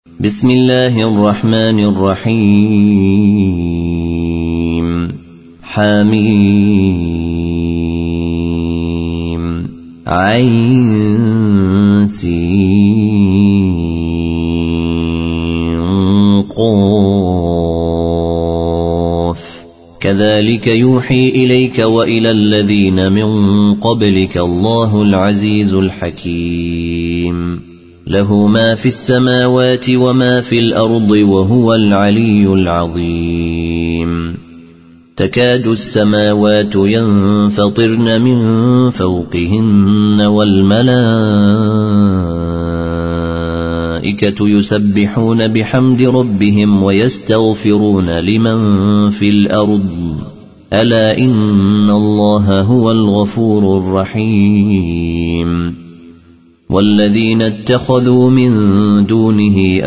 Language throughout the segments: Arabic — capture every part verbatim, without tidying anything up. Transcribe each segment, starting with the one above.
بسم الله الرحمن الرحيم حميم عين سين قاف كذلك يوحي إليك وإلى الذين من قبلك الله العزيز الحكيم له ما في السماوات وما في الأرض وهو العلي العظيم تكاد السماوات ينفطرن من فوقهن والملائكة يسبحون بحمد ربهم ويستغفرون لمن في الأرض ألا إن الله هو الغفور الرحيم والذين اتخذوا من دونه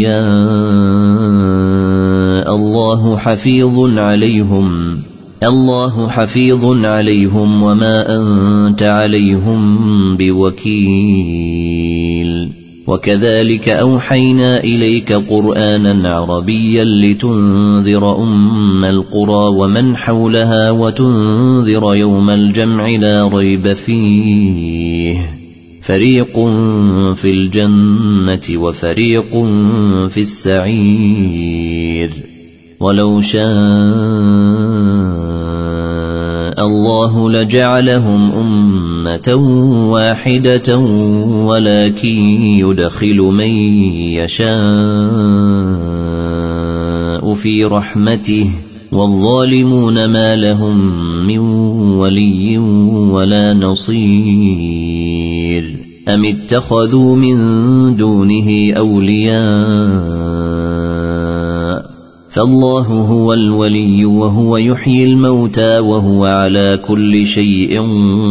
أولياء الله حفيظ عليهم الله حفيظ عليهم وما أنت عليهم بوكيل وكذلك أوحينا إليك قرآنا عربيا لتنذر أم القرى ومن حولها وتنذر يوم الجمع لا ريب فيه فريق في الجنة وفريق في السعير ولو شاء الله لجعلهم أمة واحدة ولكن يدخل من يشاء في رحمته والظالمون ما لهم من ولي ولا نصير أم اتخذوا من دونه أولياء فالله هو الولي وهو يحيي الموتى وهو على كل شيء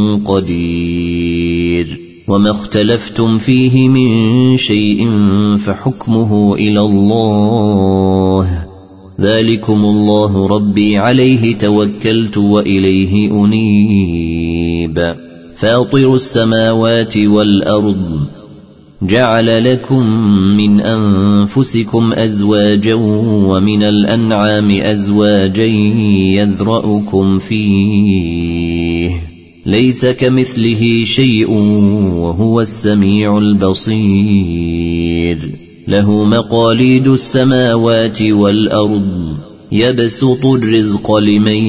قدير وما اختلفتم فيه من شيء فحكمه إلى الله ذلكم الله ربي عليه توكلت وإليه أنيب فاطر السماوات والأرض جعل لكم من أنفسكم أزواجا ومن الأنعام أزواجا يذرأكم فيه ليس كمثله شيء وهو السميع البصير له مقاليد السماوات والأرض يبسط الرزق لمن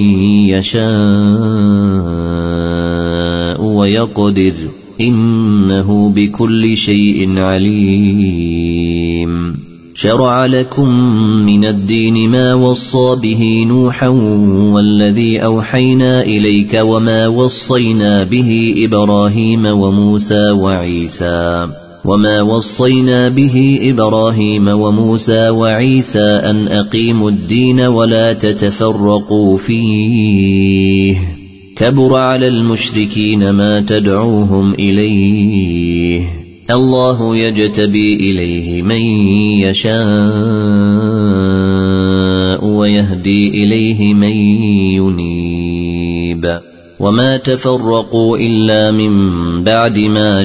يشاء ويقدر إنه بكل شيء عليم شرع لكم من الدين ما وصى به نوحا والذي أوحينا إليك وما وصينا به إبراهيم وموسى وعيسى وما وصينا به إبراهيم وموسى وعيسى أن أقيموا الدين ولا تتفرقوا فيه كبر على المشركين ما تدعوهم إليه الله يجتبي إليه من يشاء ويهدي إليه من ينيب وما تفرقوا إلا من بعد ما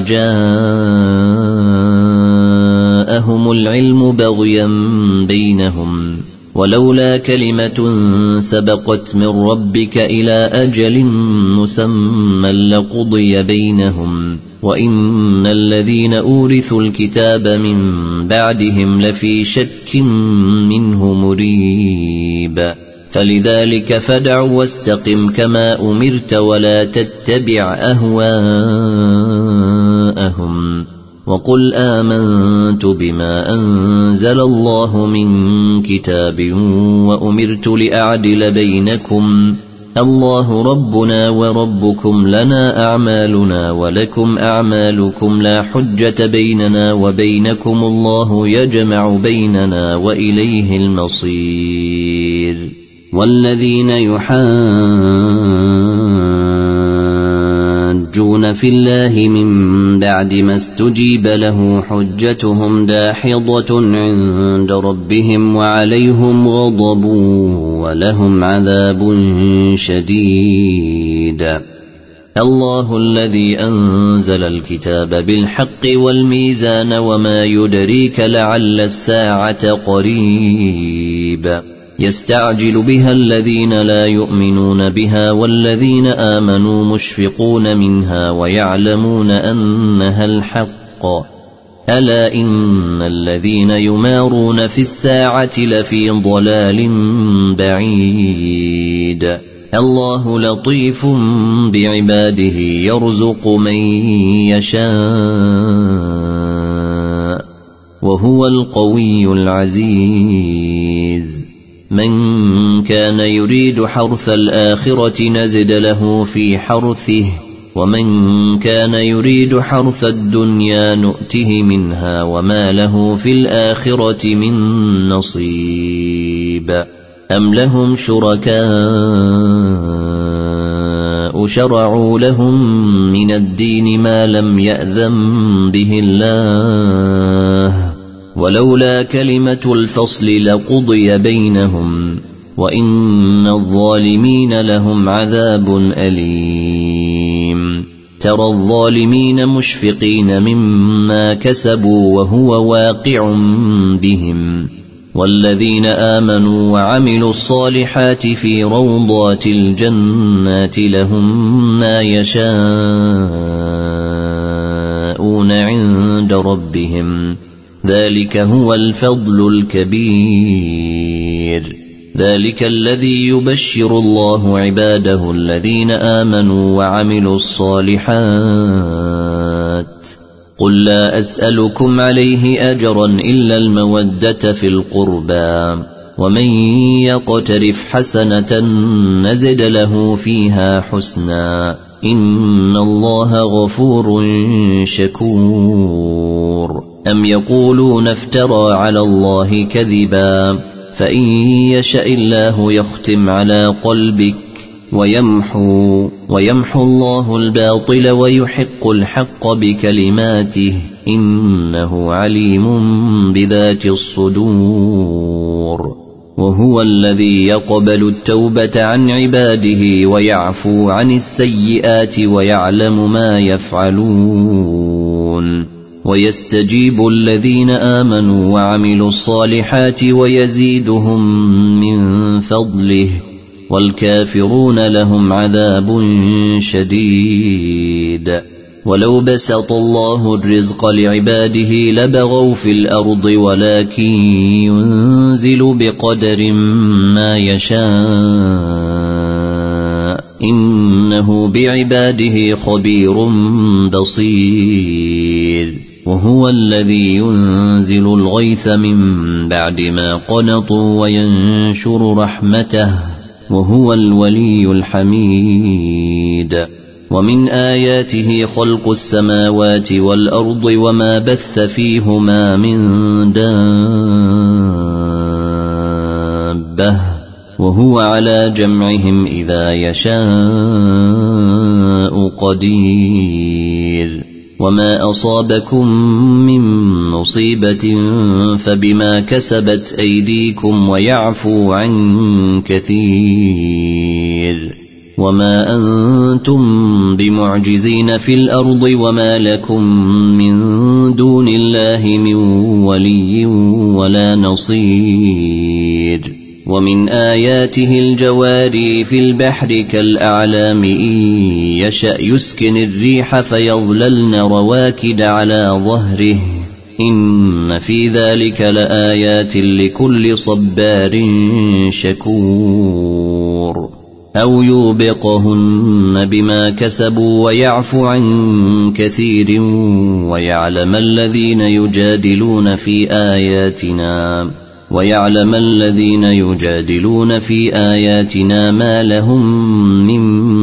جاءهم العلم بغيا بينهم ولولا كلمة سبقت من ربك إلى أجل مسمى لقضي بينهم وإن الذين أورثوا الكتاب من بعدهم لفي شك منه مريب فلذلك فدع واستقم كما أمرت ولا تتبع أهواءهم وقل آمنت بما أنزل الله من كتاب وأمرت لأعدل بينكم الله ربنا وربكم لنا أعمالنا ولكم أعمالكم لا حجة بيننا وبينكم الله يجمع بيننا وإليه المصير والذين يحاجون في الله من بعد ما استجيب له حجتهم داحضة عند ربهم وعليهم غضب ولهم عذاب شديد الله الذي أنزل الكتاب بالحق والميزان وما يدريك لعل الساعة قريب يستعجل بها الذين لا يؤمنون بها والذين آمنوا مشفقون منها ويعلمون أنها الحق ألا إن الذين يمارون في الساعة لفي ضلال بعيد الله لطيف بعباده يرزق من يشاء وهو القوي العزيز من كان يريد حرث الآخرة نزد له في حرثه ومن كان يريد حرث الدنيا نؤته منها وما له في الآخرة من نصيب أم لهم شركاء شرعوا لهم من الدين ما لم يأذن به الله ولولا كلمة الفصل لقضي بينهم وإن الظالمين لهم عذاب أليم ترى الظالمين مشفقين مما كسبوا وهو واقع بهم والذين آمنوا وعملوا الصالحات في روضات الجنات لهم ما يشاءون عند ربهم ذلك هو الفضل الكبير ذلك الذي يبشر الله عباده الذين آمنوا وعملوا الصالحات قل لا أسألكم عليه أجرا إلا المودة في القربى ومن يقترف حسنة نزد له فيها حسنا إن الله غفور شكور أم يقولون افترى على الله كذبا فإن يشاء الله يختم على قلبك ويمحو ويمحو الله الباطل ويحق الحق بكلماته إنه عليم بذات الصدور وهو الذي يقبل التوبة عن عباده ويعفو عن السيئات ويعلم ما يفعلون ويستجيب الذين آمنوا وعملوا الصالحات ويزيدهم من فضله والكافرون لهم عذاب شديد ولو بسط الله الرزق لعباده لبغوا في الأرض ولكن ينزل بقدر ما يشاء إنه بعباده خبير بصير وهو الذي ينزل الغيث من بعد ما قنطوا وينشر رحمته وهو الولي الحميد ومن آياته خلق السماوات والأرض وما بث فيهما من دابة وهو على جمعهم إذا يشاء قدير وما أصابكم من مصيبة فبما كسبت أيديكم ويعفو عن كثير وما أنتم بمعجزين في الأرض وما لكم من دون الله من ولي ولا نصير ومن آياته الجواري في البحر كالأعلام إن يشأ يسكن الريح فيظللن رواكد على ظهره إن في ذلك لآيات لكل صبار شكور أو يوبقهن بما كسبوا ويعفو عن كثير ويعلم الذين يجادلون في آياتنا ويعلم الذين يجادلون في آياتنا ما لهم من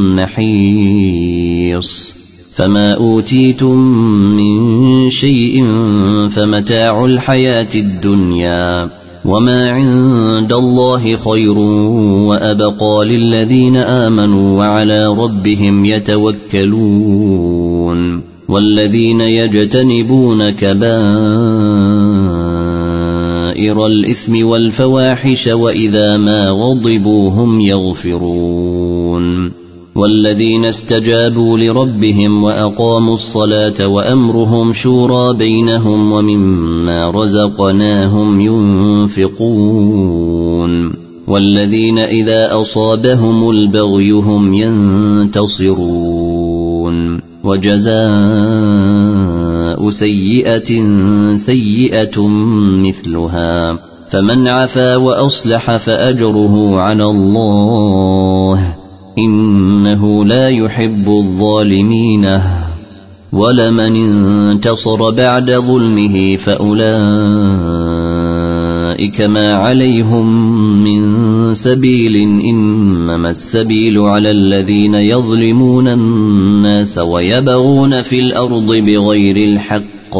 محيص فما أوتيتم من شيء فمتاع الحياة الدنيا وما عند الله خير وأبقى للذين آمنوا وعلى ربهم يتوكلون والذين يجتنبون كبائر الإثم والفواحش وإذا ما غضبوا هم يغفرون والذين استجابوا لربهم وأقاموا الصلاة وأمرهم شورى بينهم ومما رزقناهم ينفقون والذين إذا أصابهم البغي هم ينتصرون وجزاء سيئة سيئة مثلها فمن عفا وأصلح فأجره على الله إنه لا يحب الظالمين ولمن انتصر بعد ظلمه فأولئك ما عليهم من سبيل إنما السبيل على الذين يظلمون الناس ويبغون في الأرض بغير الحق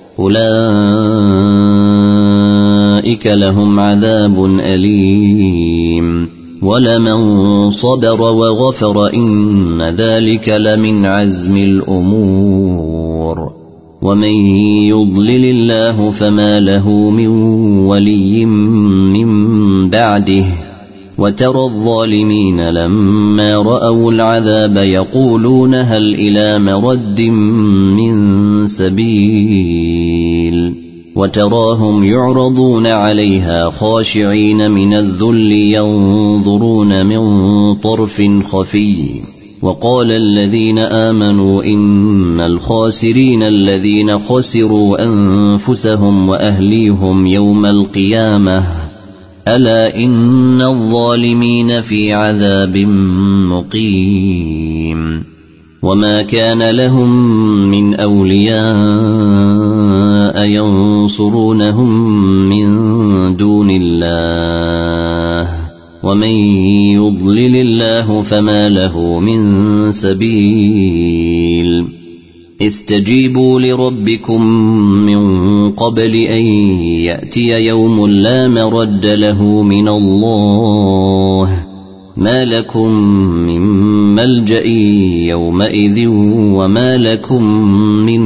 أولئك لهم عذاب أليم ولمن صبر وغفر إن ذلك لمن عزم الأمور ومن يضلل الله فما له من ولي من بعده وترى الظالمين لما رأوا العذاب يقولون هل إلى مرد من سبيل وتراهم يعرضون عليها خاشعين من الذل ينظرون من طرف خفي وقال الذين آمنوا إن الخاسرين الذين خسروا أنفسهم وأهليهم يوم القيامة ألا إن الظالمين في عذاب مقيم وما كان لهم من أولياء ينصرونهم من دون الله ومن يضلل الله فما له من سبيل استجيبوا لربكم من قبل أن يأتي يوم لا مرد له من الله ما لكم من ملجأ يومئذ وما لكم من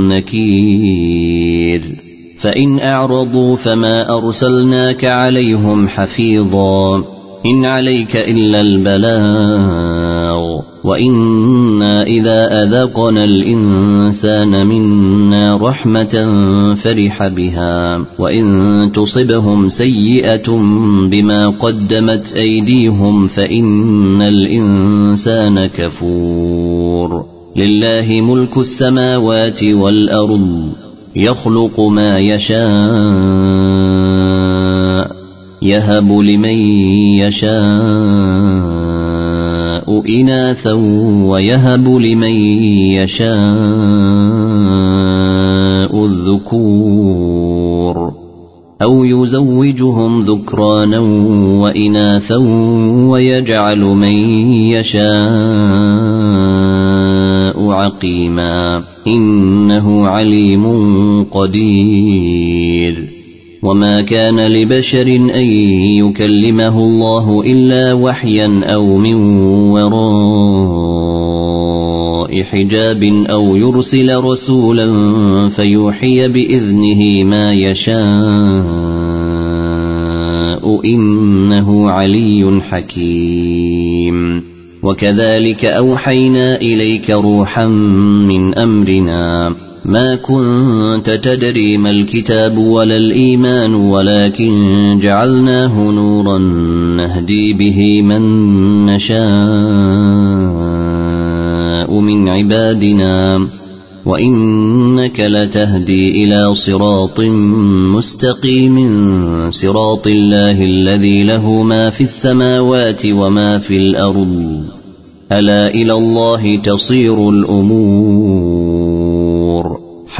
نكير فإن أعرضوا فما أرسلناك عليهم حفيظا إن عليك إلا البلاغ وإنا إذا أذقنا الإنسان منا رحمة فرح بها وإن تصبهم سيئة بما قدمت أيديهم فإن الإنسان كفور لله ملك السماوات والأرض يخلق ما يشاء يهب لمن يشاء إناثا ويهب لمن يشاء الذكور أو يزوجهم ذكرانا وإناثا ويجعل من يشاء عقيما إنه عليم قدير وما كان لبشر أن يكلمه الله إلا وحيا أو من وراء حجاب أو يرسل رسولا فيوحي بإذنه ما يشاء إنه علي حكيم وكذلك أوحينا إليك روحا من أمرنا ما كنت تدري ما الكتاب ولا الإيمان ولكن جعلناه نورا نهدي به من نشاء من عبادنا وإنك لتهدي إلى صراط مستقيم صراط الله الذي له ما في السماوات وما في الأرض ألا إلى الله تصير الأمور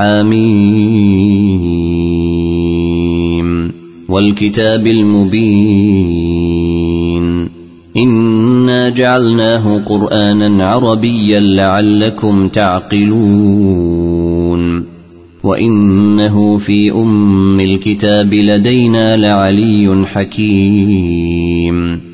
حميم والكتاب المبين إنا جعلناه قرآنا عربيا لعلكم تعقلون وإنه في أم الكتاب لدينا لعلي حكيم